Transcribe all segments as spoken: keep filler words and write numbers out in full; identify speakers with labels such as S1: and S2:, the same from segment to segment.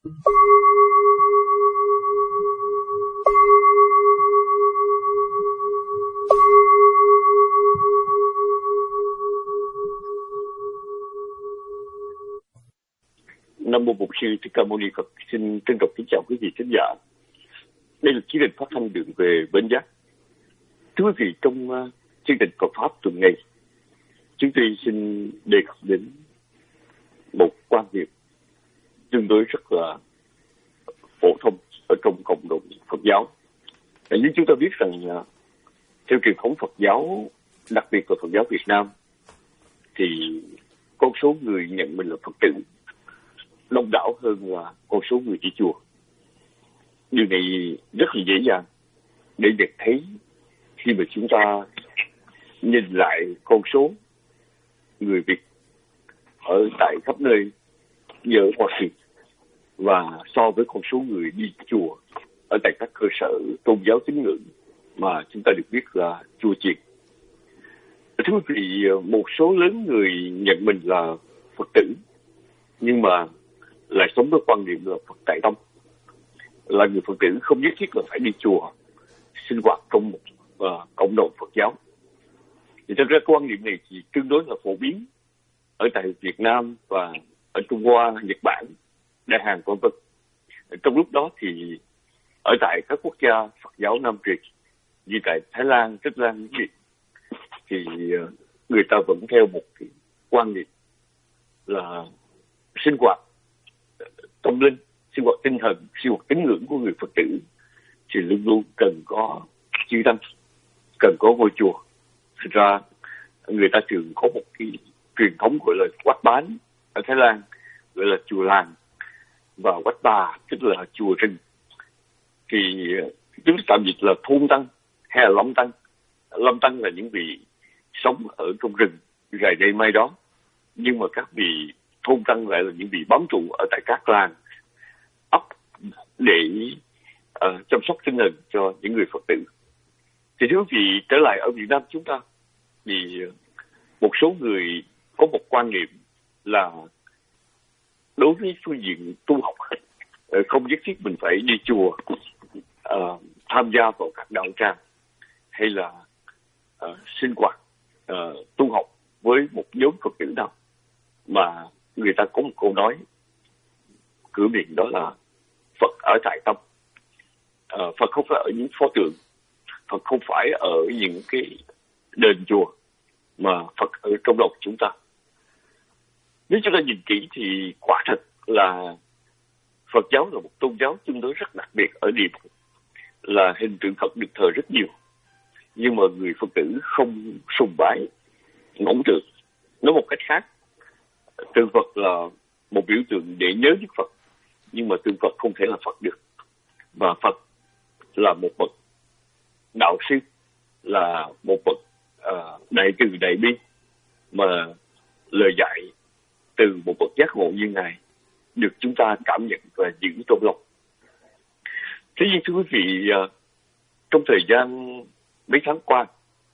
S1: Nam mô Bổn Sư Thích Ca Mâu Ni Phật. Xin trân trọng kính chào quý vị khán giả. Đây là chương trình phát thanh đường về Bến Giác. Thưa quý vị, trong uh, chương trình Phật pháp tuần này, chúng tôi xin đề cập đến một quan điểm tương đối rất là phổ thông ở trong cộng đồng Phật giáo. Và như chúng ta biết rằng uh, theo truyền thống Phật giáo, đặc biệt là Phật giáo Việt Nam, thì con số người nhận mình là Phật tử đông đảo hơn là con số người đi chùa. Điều này rất là dễ dàng để nhận thấy khi mà chúng ta nhìn lại con số người Việt ở tại khắp nơi như ở Hoa Kỳ và so với con số người đi chùa ở tại các cơ sở tôn giáo tín ngưỡng mà chúng ta được biết là chùa chiền. Thưa quý vị, một số lớn người nhận mình là Phật tử nhưng mà lại sống với quan niệm là Phật Tại Tâm, là người Phật tử không nhất thiết là phải đi chùa sinh hoạt trong một uh, cộng đồng Phật giáo. Thì thật ra quan niệm này thì tương đối là phổ biến ở tại Việt Nam và ở Trung Hoa, Nhật Bản, Đại Hàn vân vân. Trong lúc đó thì ở tại các quốc gia Phật giáo Nam truyền như tại Thái Lan, Tích Lan, gì thì uh, người ta vẫn theo một cái quan niệm là sinh hoạt tâm linh, sinh hoạt tinh thần, sinh hoạt tín ngưỡng của người Phật tử thì luôn luôn cần có chư tăng, cần có ngôi chùa. Thực ra người ta thường có một cái truyền thống gọi là Wat Bán ở Thái Lan, gọi là chùa làng, và Wat Bà tức là chùa rừng. Thì chúng tạm dịch là thôn tăng hay là lâm tăng. Lâm tăng là những vị sống ở trong rừng rải đây mai đó, nhưng mà các vị thôn tăng lại là những vị bám trụ ở tại các làng ấp để uh, chăm sóc tinh thần cho những người Phật tử. Thì thưa quý vị, trở lại ở Việt Nam chúng ta thì một số người có một quan niệm là đối với phương diện tu học uh, không nhất thiết mình phải đi chùa uh, tham gia vào các đạo tràng hay là uh, sinh hoạt uh, tu học với một nhóm Phật tử nào, mà người ta có một câu nói cửa miệng đó là Phật ở tại tâm. À, Phật không phải ở những pho tượng, Phật không phải ở những cái đền chùa, mà Phật ở trong lòng chúng ta. Nếu chúng ta nhìn kỹ thì quả thật là Phật giáo là một tôn giáo tương đối rất đặc biệt ở điểm là hình tượng Phật được thờ rất nhiều, nhưng mà người Phật tử không sùng bái ngỗng tượng. Nói một cách khác, tượng Phật là một biểu tượng để nhớ Đức Phật, nhưng mà tượng Phật không thể là Phật được. Và Phật là một bậc đạo sư, là một bậc uh, đại từ đại bi, mà lời dạy từ một bậc giác ngộ như Ngài được chúng ta cảm nhận và giữ trong lòng. Thế nhưng thưa quý vị, uh, trong thời gian mấy tháng qua,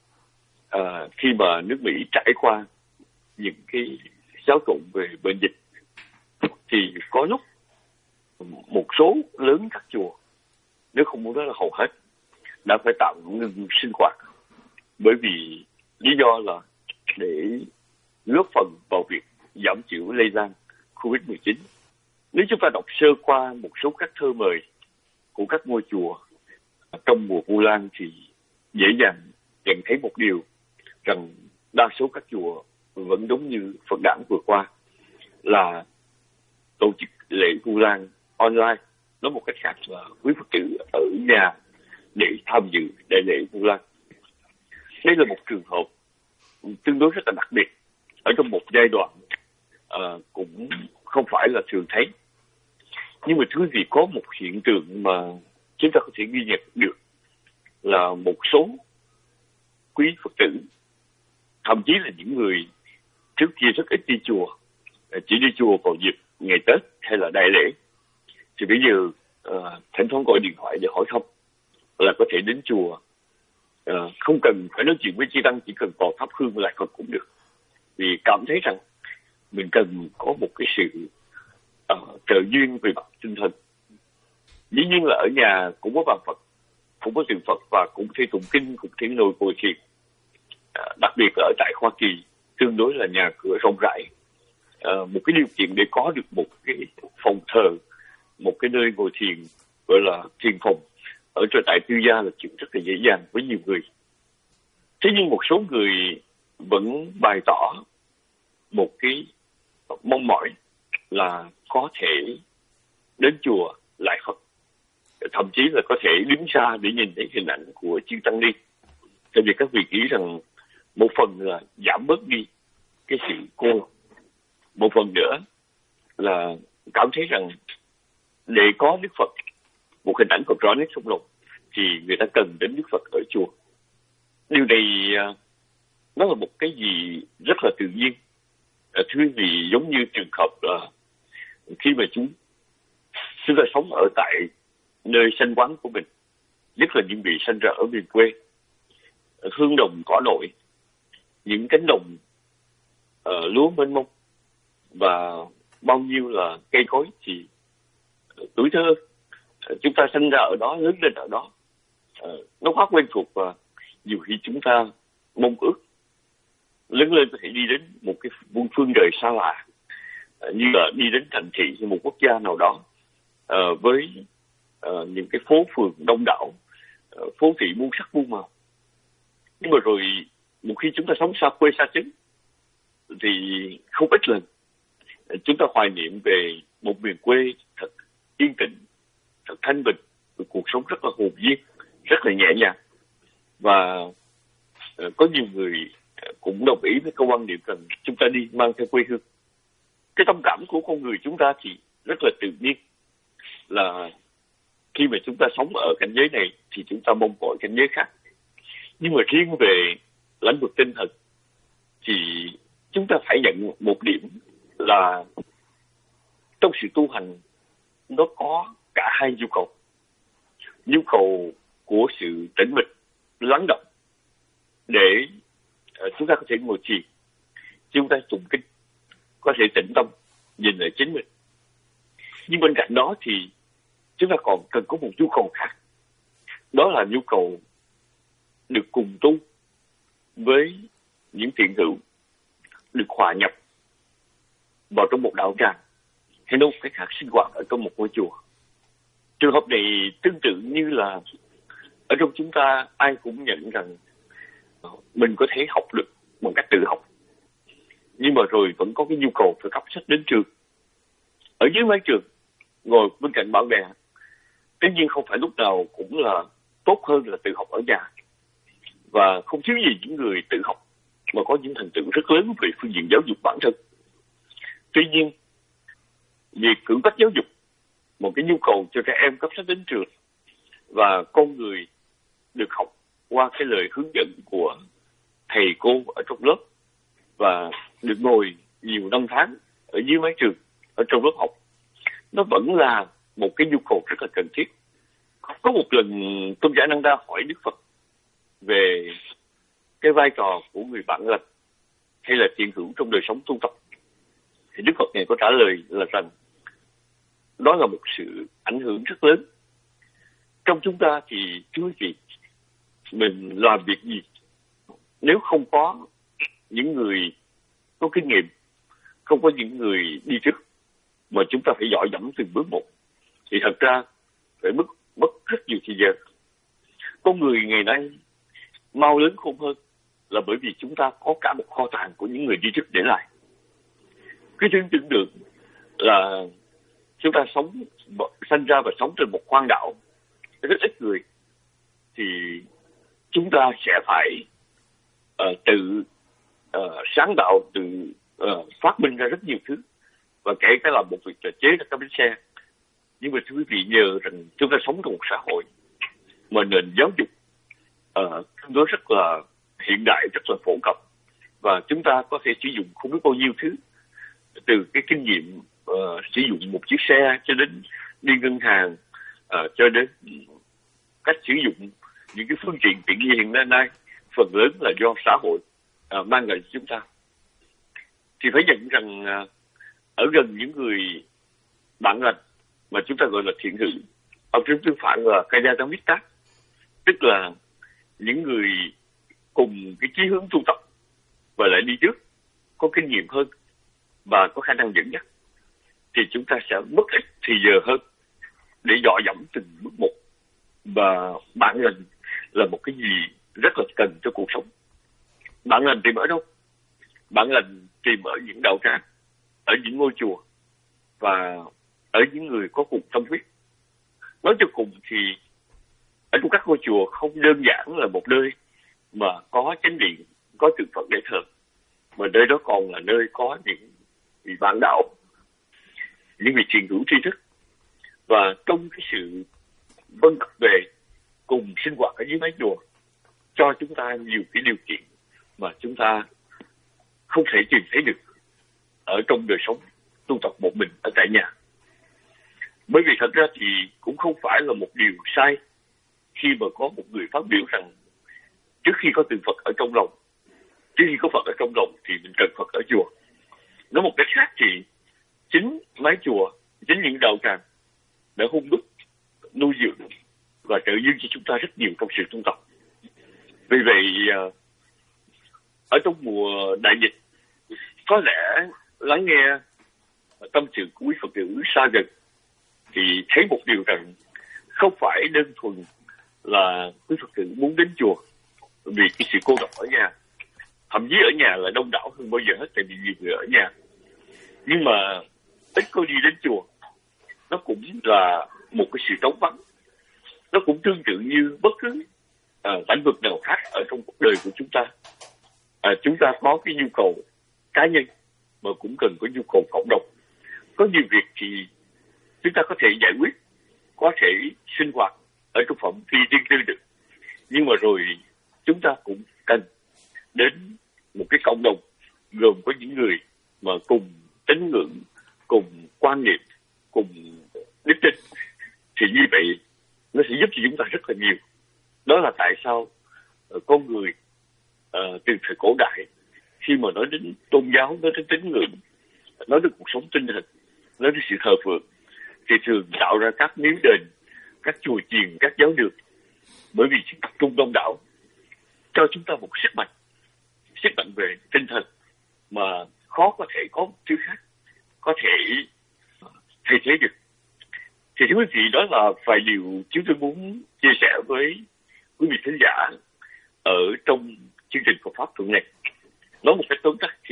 S1: uh, khi mà nước Mỹ trải qua những cái xáo trộn về bệnh dịch, thì có lúc một số lớn các chùa, nếu không muốn nói là hầu hết, đã phải tạm ngừng sinh hoạt, bởi vì lý do là để góp phần vào việc giảm thiểu lây lan covid mười chín. Nếu chúng ta đọc sơ qua một số các thơ mời của các ngôi chùa trong mùa Vu Lan thì dễ dàng nhận thấy một điều, rằng đa số các chùa vẫn giống như Phật đản vừa qua, là tổ chức lễ Vu Lan online. Nói một cách khác là quý Phật tử ở nhà để tham dự đại lễ Vu Lan. Đây là một trường hợp tương đối rất là đặc biệt ở trong một giai đoạn uh, cũng không phải là thường thấy. Nhưng mà thưa quý vị, có một hiện tượng mà chúng ta có thể ghi nhận được là một số quý Phật tử, thậm chí là những người trước kia rất ít đi chùa, chỉ đi chùa vào dịp ngày Tết hay là đại lễ, thì bây giờ uh, thỉnh thoảng gọi điện thoại để hỏi thăm là có thể đến chùa, uh, không cần phải nói chuyện với chư tăng, chỉ cần vào thắp hương lại Phật cũng được, vì cảm thấy rằng mình cần có một cái sự uh, trợ duyên về mặt tinh thần. Dĩ nhiên là ở nhà cũng có bàn Phật, cũng có tượng Phật và cũng thi tụng kinh, cũng thi ngồi ngồi thiền. Uh, đặc biệt là ở tại Hoa Kỳ tương đối là nhà cửa rộng rãi. Uh, một cái điều kiện để có được một cái phòng thờ, một cái nơi ngồi thiền gọi là thiền phòng ở trở tại tư gia là chuyện rất là dễ dàng với nhiều người. Thế nhưng một số người vẫn bày tỏ một cái mong mỏi là có thể đến chùa lại Phật, thậm chí là có thể đứng xa để nhìn thấy hình ảnh của chư Tăng Ni. Tại vì các vị nghĩ rằng một phần là giảm bớt đi cái sự cô lập, một phần nữa là cảm thấy rằng để có Đức Phật, một hình ảnh còn rõ nét trong lòng, thì người ta cần đến Đức Phật ở chùa. Điều này nó là một cái gì rất là tự nhiên. Thưa quý vị, giống như trường hợp là khi mà chúng chúng ta sống ở tại nơi sanh quán của mình, nhất là những vị sanh ra ở miền quê, hương đồng cỏ nội, những cánh đồng uh, lúa mênh mông và bao nhiêu là cây cối, thì uh, tuổi thơ uh, chúng ta sinh ra ở đó, lớn lên ở đó, uh, nó quá quen thuộc và nhiều khi chúng ta mong ước lớn lên có thể đi đến một cái vùng phương trời xa lạ, uh, như là đi đến thành thị hay một quốc gia nào đó uh, với uh, những cái phố phường đông đảo, uh, phố thị muôn sắc muôn màu. Nhưng mà rồi một khi chúng ta sống xa quê xa chốn thì không ít lần chúng ta hoài niệm về một miền quê thật yên tĩnh, thật thanh bình, cuộc sống rất là hồn nhiên, rất là nhẹ nhàng. Và uh, có nhiều người cũng đồng ý với câu quan điểm rằng chúng ta đi mang theo quê hương. Cái tâm cảm của con người chúng ta thì rất là tự nhiên, là khi mà chúng ta sống ở cảnh giới này thì chúng ta mong mỏi cảnh giới khác. Nhưng mà riêng về lĩnh vực tinh thần thì chúng ta phải nhận một điểm là trong sự tu hành nó có cả hai nhu cầu. Nhu cầu của sự tĩnh mịch, lắng động để uh, chúng ta có thể ngồi thiền, chúng ta tụng kinh, có thể tĩnh tâm nhìn lại chính mình. Nhưng bên cạnh đó thì chúng ta còn cần có một nhu cầu khác, đó là nhu cầu được cùng tu với những thiện hữu, được hòa nhập vào trong một đạo tràng, hay nói một cách khác sinh hoạt ở trong một ngôi chùa. Trường hợp này tương tự như là ở trong chúng ta ai cũng nhận rằng mình có thể học được bằng cách tự học, nhưng mà rồi vẫn có cái nhu cầu phải cắp sách đến trường. Ở dưới mái trường, ngồi bên cạnh bạn bè, tất nhiên không phải lúc nào cũng là tốt hơn là tự học ở nhà. Và không thiếu gì những người tự học mà có những thành tựu rất lớn về phương diện giáo dục bản thân. Tuy nhiên, việc cưỡng bách giáo dục, một cái nhu cầu cho trẻ em cấp sách đến trường và con người được học qua cái lời hướng dẫn của thầy cô ở trong lớp và được ngồi nhiều năm tháng ở dưới mái trường, ở trong lớp học, nó vẫn là một cái nhu cầu rất là cần thiết. Có một lần Tôn giả Năng Đa hỏi Đức Phật về cái vai trò của người bạn lành hay là thiện hữu trong đời sống tu tập, thì Đức Phật này có trả lời là rằng đó là một sự ảnh hưởng rất lớn. Trong chúng ta thì thưa chị, mình làm việc gì nếu không có những người có kinh nghiệm, không có những người đi trước mà chúng ta phải dõi dẫm từng bước một, thì thật ra phải mất mất rất nhiều thời gian. Con người ngày nay mau lớn khôn hơn là bởi vì chúng ta có cả một kho tàng của những người đi trước để lại. Cứ tưởng tượng được là chúng ta sống, sinh ra và sống trên một hoang đảo rất ít người, thì chúng ta sẽ phải uh, tự uh, sáng tạo, tự uh, phát minh ra rất nhiều thứ, và kể cả là một việc là chế ra các bánh xe. Nhưng mà thưa quý vị, nhờ rằng chúng ta sống trong một xã hội mà nền giáo dục uh, tương đối rất là hiện đại, rất là phổ cập, và chúng ta có thể sử dụng không biết bao nhiêu thứ, từ cái kinh nghiệm uh, sử dụng một chiếc xe cho đến đi ngân hàng, uh, cho đến cách sử dụng những cái phương tiện tiện nghi hiện nay, nay phần lớn là do xã hội uh, mang lại cho chúng ta. Thì phải nhận rằng uh, ở gần những người bạn lành mà chúng ta gọi là thiện hữu. Ông Trương Tương Phạn là Kayatamita, tức là những người cùng cái chí hướng tu tập và lại đi trước, có kinh nghiệm hơn và có khả năng dẫn dắt, thì chúng ta sẽ mất ít thì giờ hơn để dọ dẫm từng bước một. Và bạn lành là một cái gì rất là cần cho cuộc sống. Bạn lành tìm ở đâu? Bạn lành tìm ở những đạo tràng, ở những ngôi chùa và ở những người có cùng tâm huyết. Nói cho cùng thì ở trong các ngôi chùa không đơn giản là một nơi mà có chánh điện, có tượng Phật để thờ, mà nơi đó còn là nơi có những vị bạn đạo, những vị thiền hữu tri thức. Và trong cái sự vân cập về cùng sinh hoạt ở dưới mái chùa cho chúng ta nhiều cái điều kiện mà chúng ta không thể tìm thấy được ở trong đời sống tu tập một mình ở tại nhà. Bởi vì thật ra thì cũng không phải là một điều sai khi mà có một người phát biểu rằng trước khi có tượng Phật ở trong lòng, trước khi có Phật ở trong lòng thì mình cần Phật ở chùa. Nói một cách khác thì chính mái chùa, chính những đạo tràng đã hung đúc, nuôi dưỡng và trợ duyên cho chúng ta rất nhiều trong sự tu tập. Vì vậy, ở trong mùa đại dịch, có lẽ lắng nghe tâm sự của quý Phật tử xa gần thì thấy một điều rằng không phải đơn thuần là quý Phật tử muốn đến chùa vì cái sự cô độc ở nhà, thậm chí ở nhà là đông đảo hơn bao giờ hết tại vì nhiều người ở nhà. Nhưng mà ít có đi đến chùa, nó cũng là một cái sự trống vắng. Nó cũng tương tự như bất cứ à, lĩnh vực nào khác ở trong cuộc đời của chúng ta. À, chúng ta có cái nhu cầu cá nhân mà cũng cần có nhu cầu cộng đồng. Có nhiều việc thì chúng ta có thể giải quyết, có thể sinh hoạt ở trong phạm vi riêng tư được. Nhưng mà rồi chúng ta cũng cần đến một cái cộng đồng gồm có những người mà cùng tín ngưỡng, cùng quan niệm, cùng đức tin. Thì như vậy nó sẽ giúp cho chúng ta rất là nhiều. Đó là tại sao uh, con người uh, từ thời cổ đại khi mà nói đến tôn giáo, nói đến tín ngưỡng, nói đến cuộc sống tinh thần, nói đến sự thờ phượng thì thường tạo ra các miếu đền, các chùa chiền, các giáo đường. Bởi vì tập trung đông đảo cho chúng ta một sức mạnh, sức mạnh về tinh thần mà khó có thể có một thứ khác có thể thay thế được. Thì thưa quý vị, đó là vài điều chúng tôi muốn chia sẻ với quý vị khán giả ở trong chương trình Phật Pháp tuần này. Nói một cách tóm tắt thì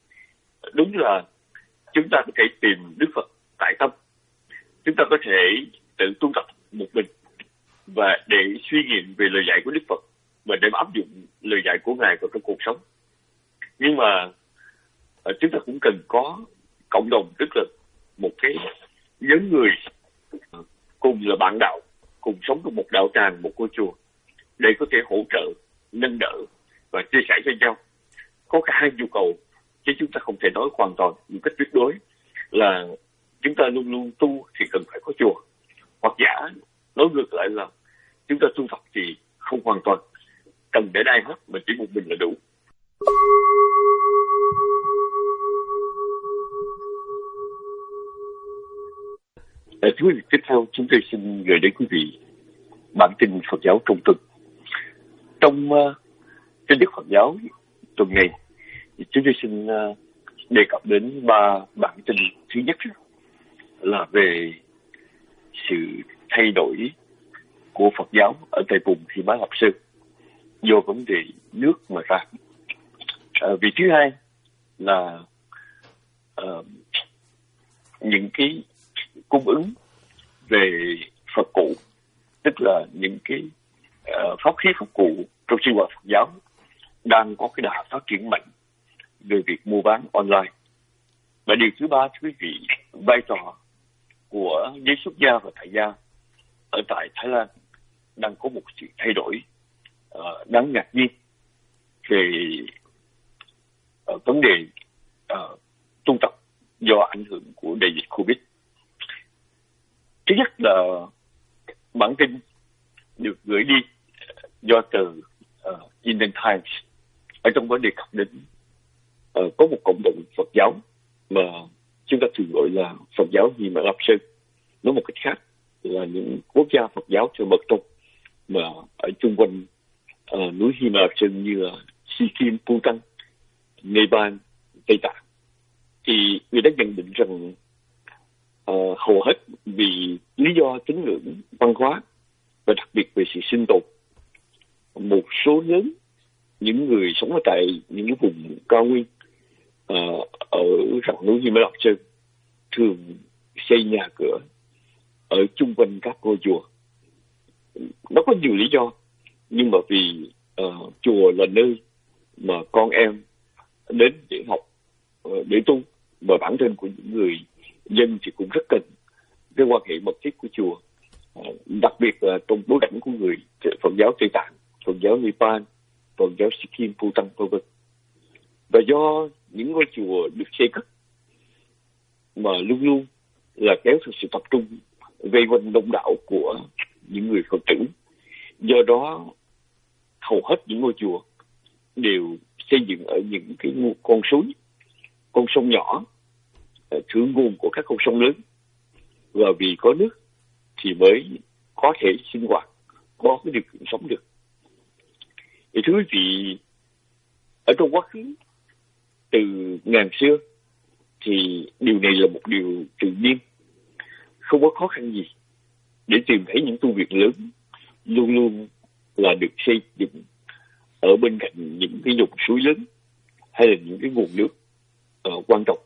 S1: đúng là chúng ta có thể tìm Đức Phật tại tâm, chúng ta có thể tự tu tập một mình và để suy nghiệm về lời dạy của Đức Phật và để áp dụng lời dạy của Ngài vào trong cuộc sống. Nhưng mà chúng ta cũng cần có cộng đồng, tức là một cái nhóm người cùng là bạn đạo, cùng sống trong một đạo tràng, một ngôi chùa để có thể hỗ trợ, nâng đỡ và chia sẻ cho nhau. Có cả hai nhu cầu chứ chúng ta không thể nói hoàn toàn một cách tuyệt đối là chúng ta luôn luôn tu thì cần phải có chùa, hoặc giả nói ngược lại là chúng ta tu tập thì không hoàn toàn cần để ai hết mà chỉ một mình là đủ. Ở thưa quý vị, tiếp theo chúng tôi xin gửi đến quý vị bản tin Phật giáo trong tuần. Trong uh, tin tức Phật giáo tuần này, chúng tôi xin uh, đề cập đến ba bản tin. Thứ nhất là về sự thay đổi của Phật giáo ở tại vùng Hy Mã Lạp Sơn do vấn đề nước mà ra. Uh, vì thứ hai là uh, những cái cung ứng về Phật cụ, tức là những cái uh, pháp khí Phật cụ trong sinh hoạt Phật giáo đang có cái đà phát triển mạnh về việc mua bán online. Và điều thứ ba, thưa quý vị, vai trò của giới xuất gia và tại gia ở tại Thái Lan đang có một sự thay đổi uh, đáng ngạc nhiên về uh, vấn đề uh, tu tập do ảnh hưởng của đại dịch Covid. Thứ nhất là bản tin được gửi đi do tờ uh, Indian Times. Ở trong vấn đề cập đến uh, có một cộng đồng Phật giáo mà chúng ta thường gọi là Phật giáo Hy Mã Lạp Sơn. Nói một cách khác là những quốc gia Phật giáo theo mật tông mà ở chung quanh uh, núi Hy Mã Lạp Sơn như là Sikkim, Bhutan, Nepal, Tây Tạng, thì người ta nhận định rằng uh, hầu hết vì lý do tín ngưỡng văn hóa và đặc biệt về sự sinh tồn, một số lớn những người sống ở tại những cái vùng cao nguyên uh, ở rặng núi Hy Mã Lạp Sơn thường xây nhà cửa ở chung quanh các ngôi chùa. Nó có nhiều lý do, nhưng mà vì uh, chùa là nơi mà con em đến để học, uh, để tu, và bản thân của những người dân thì cũng rất cần cái quan hệ mật thiết của chùa, uh, đặc biệt là trong bối cảnh của người Phật giáo Tây Tạng, Phật giáo Nepal, Phật giáo Sikkim, Bhutan, vân vân. Và do những ngôi chùa được xây cất mà luôn luôn là kéo theo sự tập trung vây quanh đông đảo của những người Phật tử, do đó hầu hết những ngôi chùa đều xây dựng ở những cái con suối, con sông nhỏ, thượng nguồn của các con sông lớn, và vì có nước thì mới có thể sinh hoạt, có cái điều kiện sống được. Thì thưa quý vị, ở trong quá khứ từ ngàn xưa thì điều này là một điều tự nhiên, không có khó khăn gì để tìm thấy những tu viện lớn luôn luôn là được xây dựng ở bên cạnh những cái dòng suối lớn hay là những cái nguồn nước uh, quan trọng.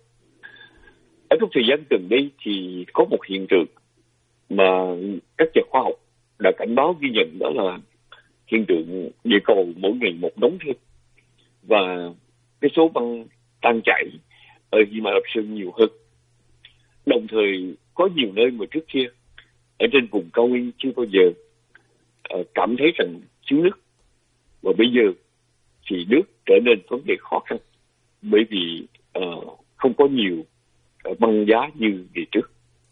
S1: Ở trong thời gian gần đây thì có một hiện tượng mà các nhà khoa học đã cảnh báo ghi nhận, đó là hiện tượng địa cầu mỗi ngày một nóng thêm, và cái số băng tan chảy ở Hy Mã Lạp Sơn nhiều hơn. Đồng thời có nhiều nơi mà trước kia ở trên vùng cao nguyên chưa bao giờ uh, cảm thấy rằng thiếu nước, và bây giờ thì nước trở nên vấn đề khó khăn, bởi vì uh, không có nhiều uh, băng giá như ngày trước.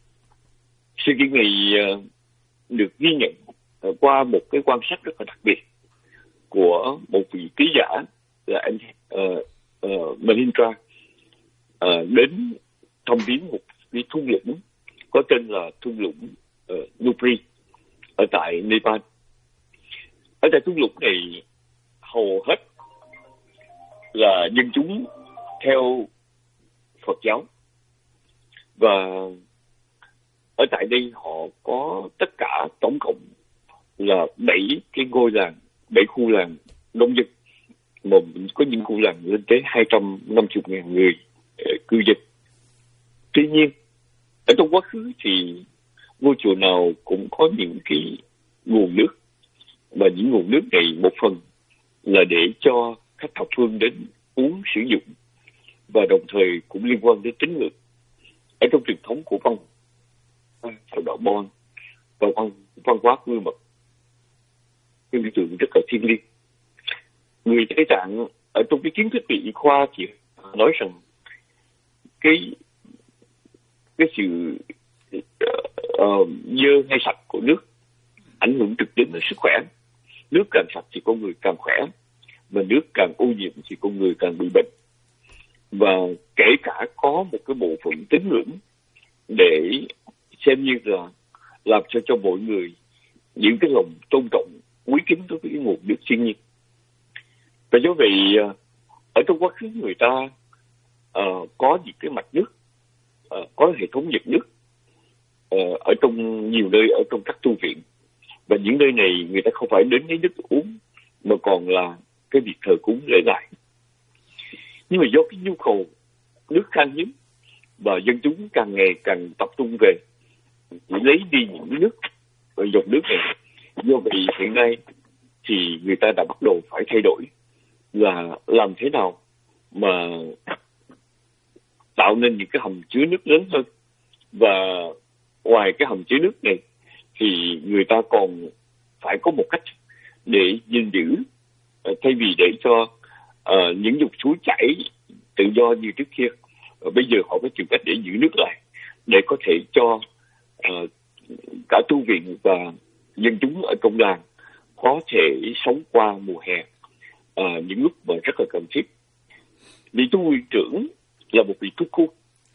S1: Sự kiện này uh, được ghi nhận uh, qua một cái quan sát rất là đặc biệt của một vị ký giả là anh uh, uh, Mahindra uh, đến thăm viếng một cái thung lũng có tên là thung lũng uh, Nubri ở tại Nepal. Ở tại thung lũng này hầu hết là dân chúng theo Phật giáo, và ở tại đây họ có tất cả tổng cộng là bảy cái ngôi làng, bảy khu làng đông dân, mà có những khu làng lên tới hai trăm năm mươi ngàn người uh, cư dân. Tuy nhiên, ở trong quá khứ thì ngôi chùa nào cũng có những cái nguồn nước, và những nguồn nước này một phần là để cho khách thập phương đến uống sử dụng, và đồng thời cũng liên quan đến tín ngưỡng. Ở trong truyền thống của văn theo đạo Bon và văn, văn hóa của người Mật, cái biểu tượng rất là thiêng liêng. Người Tây Tạng ở trong cái kiến thức về y khoa thì nói rằng cái cái sự uh, dơ hay sạch của nước ảnh hưởng trực tiếp đến sức khỏe. Nước càng sạch thì con người càng khỏe, mà nước càng ô nhiễm thì con người càng bị bệnh. Và kể cả có một cái bộ phận tín ngưỡng để xem như là làm cho cho mọi người những cái lòng tôn trọng, quý kính đối với cái nguồn nước thiên nhiên. Và do vậy ở trong quá khứ người ta uh, có những cái mạch nước, uh, có hệ thống nhiệt nước uh, ở trong nhiều nơi ở trong các tu viện, và những nơi này người ta không phải đến lấy nước uống mà còn là cái việc thờ cúng lễ lại. Nhưng mà do cái nhu cầu nước khan hiếm và dân chúng càng ngày càng tập trung về để lấy đi những nước và dòng nước này, do vậy hiện nay thì người ta đã bắt đầu phải thay đổi là làm thế nào mà tạo nên những cái hầm chứa nước lớn hơn. Và ngoài cái hầm chứa nước này thì người ta còn phải có một cách để gìn giữ, thay vì để cho uh, những dòng suối chảy tự do như trước kia, uh, bây giờ họ phải tìm cách để giữ nước lại, để có thể cho uh, cả tu viện và dân chúng ở trong làng có thể sống qua mùa hè, uh, những lúc mà rất là cần thiết. Vị tu viện trưởng là một vị tu cô,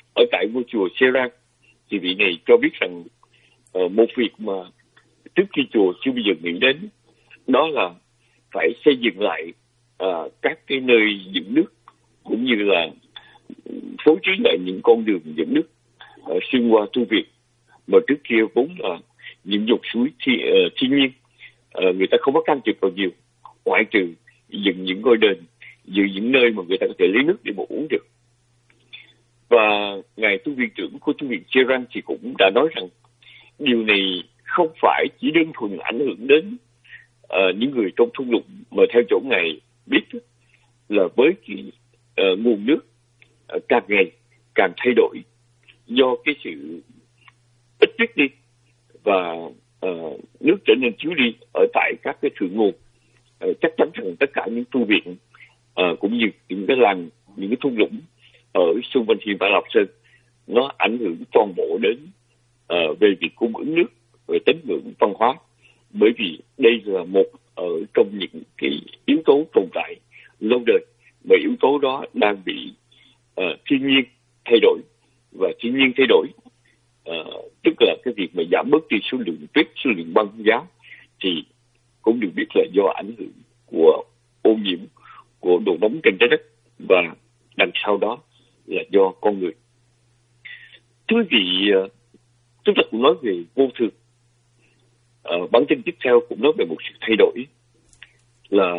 S1: ở tại ngôi chùa Serang, thì vị này cho biết rằng uh, một việc mà trước khi chùa chưa bao giờ nghĩ đến, đó là phải xây dựng lại uh, các cái nơi dẫn nước, cũng như là phối trí lại những con đường dẫn nước uh, xuyên qua tu viện, mà trước kia vốn là những dòng suối thi, uh, thiên nhiên, uh, người ta không có can thiệp vào nhiều, ngoại trừ dựng những ngôi đền, dựng những nơi mà người ta có thể lấy nước để mà uống được. Và ngài tu viện trưởng của tu viện Serang thì cũng đã nói rằng điều này không phải chỉ đơn thuần ảnh hưởng đến uh, những người trong thung lũng, mà theo chỗ ngài biết là với cái uh, nguồn nước uh, càng ngày càng thay đổi do cái sự ít tích đi, và uh, nước trở nên thiếu đi ở tại các cái thượng nguồn. Uh, chắc chắn rằng tất cả những tu viện uh, cũng như những cái làng, những cái thung lũng ở xung quanh huyện Vạn Lộc Sơn, nó ảnh hưởng toàn bộ đến uh, về việc cung ứng nước, về tín ngưỡng văn hóa, bởi vì đây là một ở trong những cái yếu tố tồn tại lâu đời, mà yếu tố đó đang bị uh, thiên nhiên thay đổi, và thiên nhiên thay đổi uh, tức là cái việc mà giảm bớt đi số lượng tuyết, số lượng băng giá, thì cũng được biết là do ảnh hưởng của ô nhiễm của độ nóng trên trái đất, và đằng sau đó là do con người. Thưa quý vị, chúng ta cũng nói về vô thường. Ờ, bản tin tiếp theo cũng nói về một sự thay đổi, là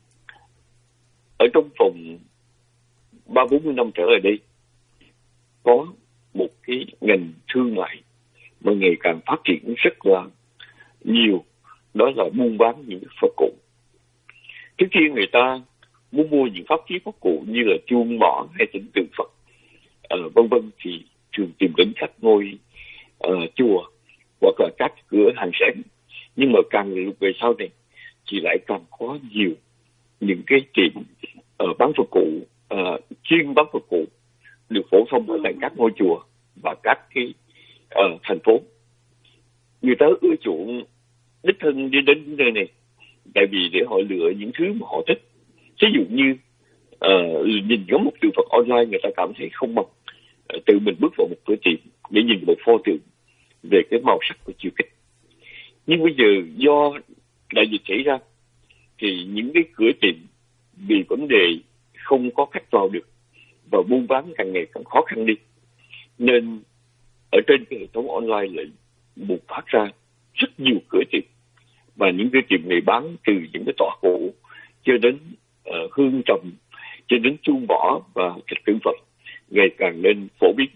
S1: ở trong vòng ba bốn mươi năm trở lại đây có một cái ngành thương mại mà ngày càng phát triển rất là nhiều, đó là buôn bán những Phật cụ. Trước khi người ta muốn mua những pháp khí Phật cụ như là chuông mỏ hay thỉnh tượng Phật, uh, vân vân, thì thường tìm đến các ngôi uh, chùa hoặc là các cửa hàng sảnh. Nhưng mà càng lúc về sau này thì lại càng có nhiều những cái tiệm uh, bán Phật cụ, uh, chuyên bán Phật cụ được phổ thông ở tại các ngôi chùa và các cái uh, thành phố. Người ta ưa chuộng đích thân đi đến nơi này, tại vì để họ lựa những thứ mà họ thích. Ví dụ như uh, nhìn ngắm một tượng Phật online, người ta cảm thấy không bằng uh, tự mình bước vào một cửa tiệm để nhìn một pho tượng về cái màu sắc của chiều kích. Nhưng bây giờ do đại dịch xảy ra thì những cái cửa tiệm vì vấn đề không có khách vào được và buôn bán càng ngày càng khó khăn đi, nên ở trên cái hệ thống online lại bùng phát ra rất nhiều cửa tiệm, và những cái tiệm này bán từ những cái tọa cụ cho đến uh, hương trầm, cho đến chuông mỏ và thạch tượng Phật ngày càng nên phổ biến.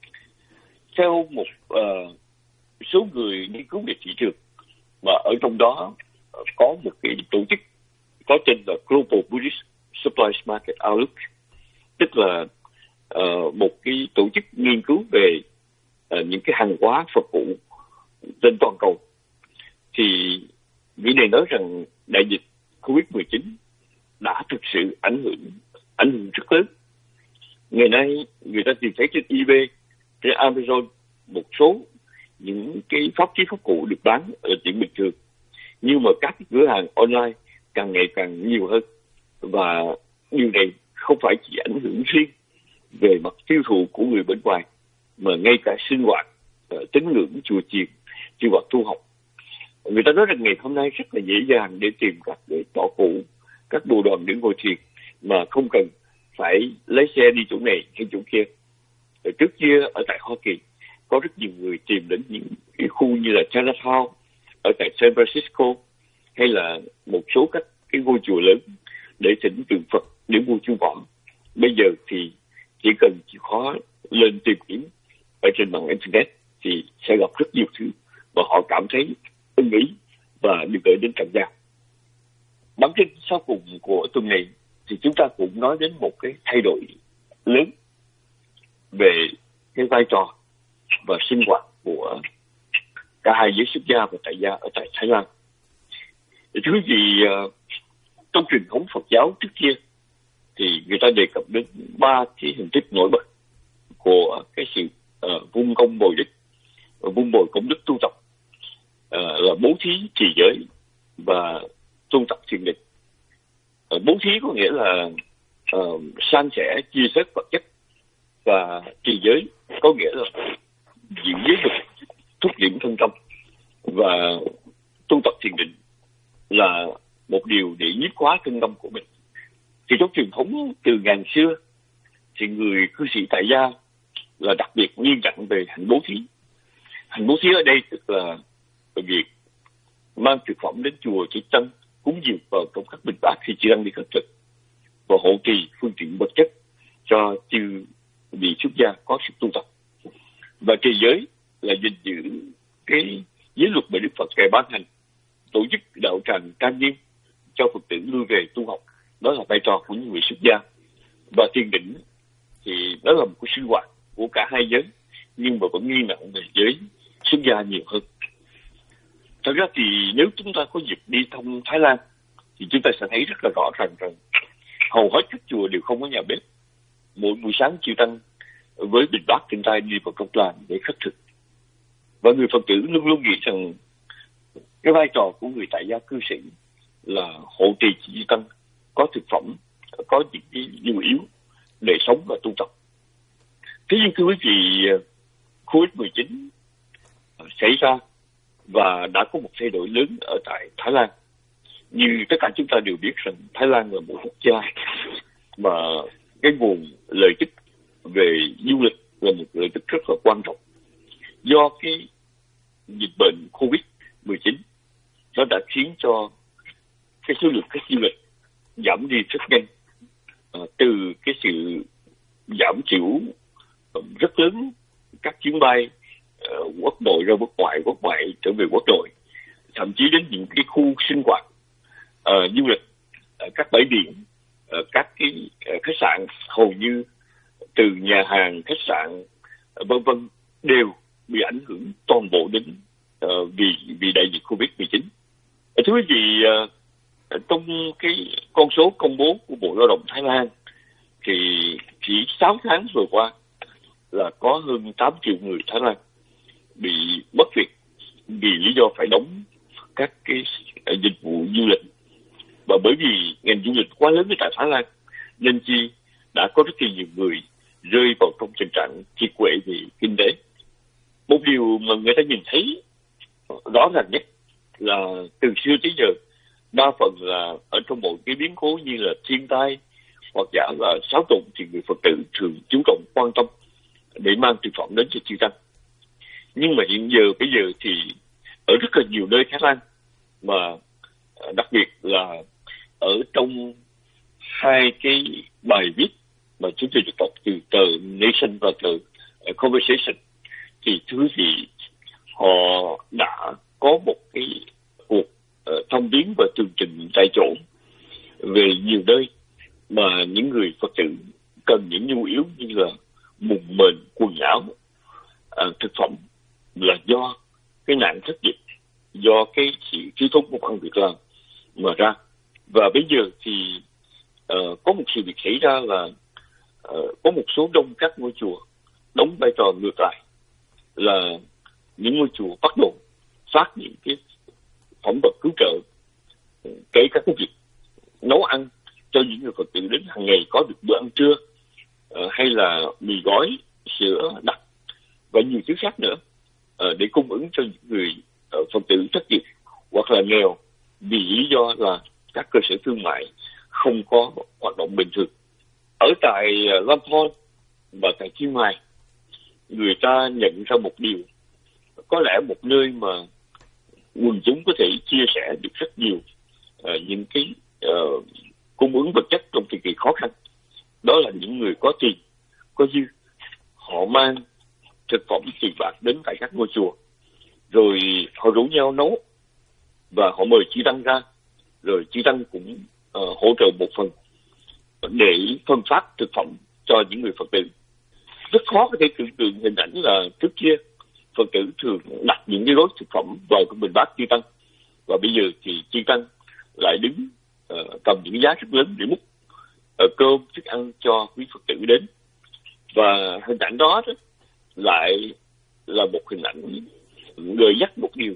S1: Theo một uh, số người nghiên cứu về thị trường, mà ở trong đó uh, có một cái tổ chức có tên là Global Buddhist Supplies Market Outlook, tức là uh, một cái tổ chức nghiên cứu về uh, những cái hàng hóa Phật cụ trên toàn cầu. Thì vị này nói rằng đại dịch covid mười chín đã thực sự ảnh hưởng ảnh hưởng rất lớn. Ngày nay người ta tìm thấy trên eBay, trên Amazon một số những cái pháp khí Phật cụ được bán ở tiệm bình thường, nhưng mà các cái cửa hàng online càng ngày càng nhiều hơn, và điều này không phải chỉ ảnh hưởng riêng về mặt tiêu thụ của người bên ngoài, mà ngay cả sinh hoạt, uh, tín ngưỡng chùa chiền, sinh hoạt tu học. Người ta nói rằng ngày hôm nay rất là dễ dàng để tìm các cái tọa cụ, các đồ đoàn để ngồi thiền mà không cần phải lấy xe đi chỗ này hay chỗ kia. Ở trước kia ở tại Hoa Kỳ có rất nhiều người tìm đến những cái khu như là Chinatown ở tại San Francisco, hay là một số các cái ngôi chùa lớn để thỉnh tượng Phật, để mua chuông mỏ. Bây giờ thì chỉ cần chịu khó lên tìm kiếm ở trên mạng internet thì sẽ gặp rất nhiều thứ và họ cảm thấy ưng ý và được gửi đến tận nhà. Bản tin sau cùng của tuần này thì chúng ta cũng nói đến một cái thay đổi lớn về cái vai trò và sinh hoạt của cả hai giới xuất gia và tại gia ở tại Thái Lan. Thứ gì trong truyền thống Phật giáo trước kia thì người ta đề cập đến ba cái hình thức nổi bật của cái sự uh, vun công bồi đức, vun bồi công đức tu tập, uh, là bố thí, trì giới và tu tập thiền định. Uh, bố thí có nghĩa là uh, san sẻ, chia sẻ vật chất Và trì giới có nghĩa là giữ giới luật, thúc điểm thân tâm và tu tập thiền định là một điều để nhiếp hóa thân tâm của mình. Thì trong truyền thống từ ngàn xưa thì người cư sĩ tại gia là đặc biệt nghiêm trọng về hạnh bố thí. Hạnh bố thí ở đây tức là việc mang thực phẩm đến chùa chỉ tăng cúng dường vào trong các bình bát khi chưa ăn đi khất thực và hộ trì phương tiện vật chất cho chư vị xuất gia có sự tu tập. Và trì giới là gìn giữ cái giới luật mà Đức Phật ngài ban hành, tổ chức đạo tràng trang nghiêm cho Phật tử lui về tu học. Đó là vai trò của những người xuất gia. Và thiền định thì đó là một cái sinh hoạt của cả hai giới, nhưng mà vẫn nghi nặng về giới xuất gia nhiều hơn. Thật ra thì nếu chúng ta có dịp đi thăm Thái Lan thì chúng ta sẽ thấy rất là rõ ràng rằng hầu hết các chùa đều không có nhà bếp. Mỗi buổi sáng chư tăng với bình bát trên tay đi vào trong làng để khất thực. Và người Phật tử luôn luôn nghĩ rằng cái vai trò của người tại gia cư sĩ là hộ trì chư tăng có thực phẩm, có những cái nhu yếu để sống và tu tập. Thế nhưng thưa quý vị, covid mười chín xảy ra và đã có một thay đổi lớn ở tại Thái Lan. Như tất cả chúng ta đều biết rằng Thái Lan là một quốc gia mà cái nguồn lợi ích về du lịch là một lợi ích rất là quan trọng. Do cái dịch bệnh covid mười chín nó đã khiến cho cái số lượng khách du lịch giảm đi rất nhanh, à, từ cái sự giảm thiểu rất lớn các chuyến bay uh, quốc nội ra quốc ngoại, quốc ngoại trở về quốc nội, thậm chí đến những cái khu sinh hoạt uh, du lịch, uh, các bãi biển, uh, các cái uh, khách sạn, hầu như từ nhà hàng, khách sạn uh, vân vân đều bị ảnh hưởng toàn bộ đến uh, vì vì đại dịch covid mười chín. Uh, thưa quý vị, uh, trong cái con số công bố của Bộ Lao động Thái Lan thì chỉ sáu tháng vừa qua là có hơn tám triệu người Thái Lan bị mất việc vì lý do phải đóng các cái dịch vụ du lịch. Và bởi vì ngành du lịch quá lớn ở tại Thái Lan nên chi đã có rất nhiều người rơi vào trong tình trạng kiệt quệ về kinh tế. Một điều mà người ta nhìn thấy rõ ràng nhất là từ xưa tới giờ đa phần là ở trong một cái biến cố như là thiên tai hoặc giả là xáo trộn thì người Phật tử thường chú trọng quan tâm để mang thực phẩm đến cho chư tăng. Nhưng mà hiện giờ bây giờ thì ở rất là nhiều nơi Thái Lan, mà đặc biệt là ở trong hai cái bài viết mà chúng tôi được đọc từ tờ Nation và tờ Conversation, thì thứ gì họ đã có một cái cuộc uh, thông biến và tường trình tại chỗ về nhiều nơi mà những người Phật tử cần những nhu yếu như là mùng mền, quần áo, uh, thực phẩm là do cái nạn thất nghiệp, do cái sự thiếu thốn công ăn việc làm mà ra. Và bây giờ thì uh, có một sự việc xảy ra là uh, có một số đông các ngôi chùa đóng vai trò ngược lại, là những ngôi chùa bắt đầu phát những cái phẩm vật cứu trợ, kể cả cái việc nấu ăn cho những người Phật tử đến hàng ngày có được bữa ăn trưa, uh, hay là mì gói, sữa đặc và nhiều thứ khác nữa, uh, để cung ứng cho những người uh, Phật tử thất nghiệp hoặc là nghèo vì lý do là các cơ sở thương mại không có hoạt động bình thường. Ở tại uh, Lampon và tại Chiang Mai, người ta nhận ra một điều, có lẽ một nơi mà quần chúng có thể chia sẻ được rất nhiều uh, những cái uh, cung ứng vật chất trong thời kỳ khó khăn, đó là những người có tiền, có dư. Họ mang thực phẩm tiền bạc đến tại các ngôi chùa, rồi họ rủ nhau nấu và họ mời chư tăng ra, rồi chư tăng cũng uh, hỗ trợ một phần để phân phát thực phẩm cho những người Phật tử. Rất khó có thể tưởng tượng hình ảnh là trước kia Phật tử thường đặt những cái gói thực phẩm vào cái bình bát chư tăng, và bây giờ thì chư tăng lại đứng uh, cầm những giá rất lớn để múc uh, cơm thức ăn cho quý Phật tử đến. Và hình ảnh đó, đó lại là một hình ảnh gợi nhắc một điều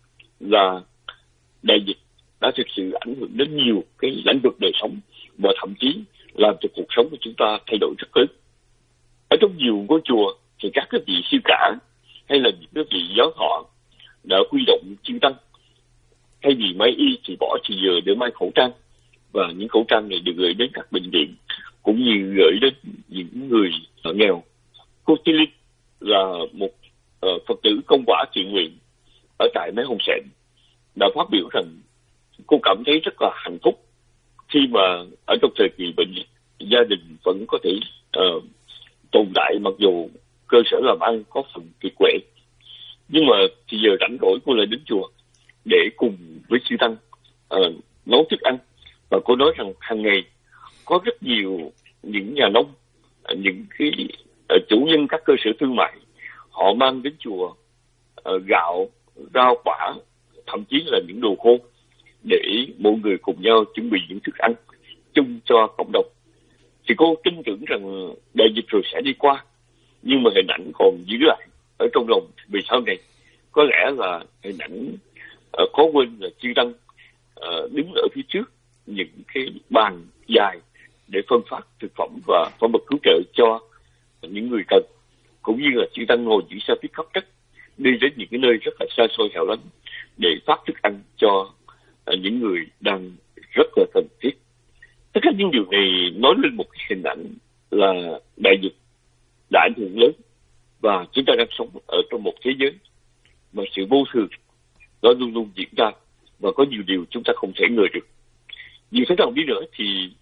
S1: là đại dịch đã thực sự ảnh hưởng đến nhiều cái lĩnh vực đời sống và thậm chí làm cho cuộc sống của chúng ta thay đổi rất lớn. Ở trong nhiều ngôi chùa thì các cái vị sư cả hay là những cái vị giáo thọ đã huy động chư tăng, thay vì may y thì bỏ thì giờ để may khẩu trang, và những khẩu trang này được gửi đến các bệnh viện cũng như gửi đến những người nghèo. Cô Chi Linh là một uh, Phật tử công quả thiện nguyện ở tại Mái Hồng Sẹn đã phát biểu rằng cô cảm thấy rất là hạnh phúc khi mà ở trong thời kỳ bệnh dịch, gia đình vẫn có thể uh, tồn tại mặc dù cơ sở làm ăn có phần kiệt quệ. Nhưng mà thì giờ rảnh rỗi cô lại đến chùa để cùng với sư tăng uh, nấu thức ăn, và cô nói rằng hàng ngày có rất nhiều những nhà nông, uh, những cái uh, chủ nhân các cơ sở thương mại, họ mang đến chùa uh, gạo, rau quả, thậm chí là những đồ khô để mọi người cùng nhau chuẩn bị những thức ăn chung cho cộng đồng. Thì cô tin tưởng rằng đại dịch rồi sẽ đi qua, nhưng mà hình ảnh còn giữ lại ở trong lòng vì sau này có lẽ là hình ảnh uh, khó quên là chư tăng uh, đứng ở phía trước những cái bàn dài để phân phát thực phẩm và phẩm vật cứu trợ cho những người cần, cũng như là chư tăng ngồi giữ xe pick up đất đi đến những cái nơi rất là xa xôi hẻo lánh để phát thức ăn cho uh, những người đang rất là cần thiết. Tất cả những điều này nói lên một cái hình ảnh là đại dịch đã ảnh hưởng lớn, và chúng ta đang sống ở trong một thế giới mà sự vô thường nó luôn luôn diễn ra, và có nhiều điều chúng ta không thể ngờ được. Dù thế nào đi nữa thì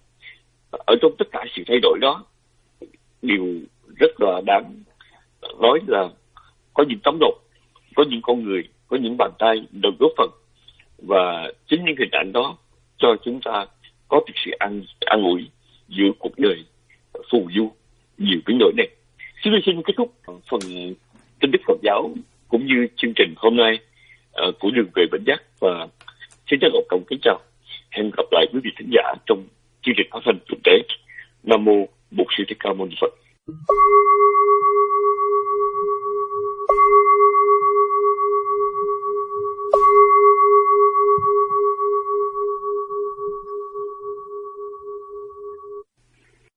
S1: ở trong tất cả sự thay đổi đó, điều rất là đáng nói là có những tấm lòng, có những con người, có những bàn tay đồng góp phần, và chính những hình ảnh đó cho chúng ta có được sự an, an ủi giữa cuộc đời phù du nhiều biến đổi này. Xin xin kết thúc phần tin tức Phật giáo cũng như chương trình hôm nay uh, của Đường Về Bến Giác, và xin chân trọng kính chào, hẹn gặp lại quý vị thính giả trong chương trình phát thanh thực tế. Nam mô Bổn Sư Thích Ca Mâu Ni Phật.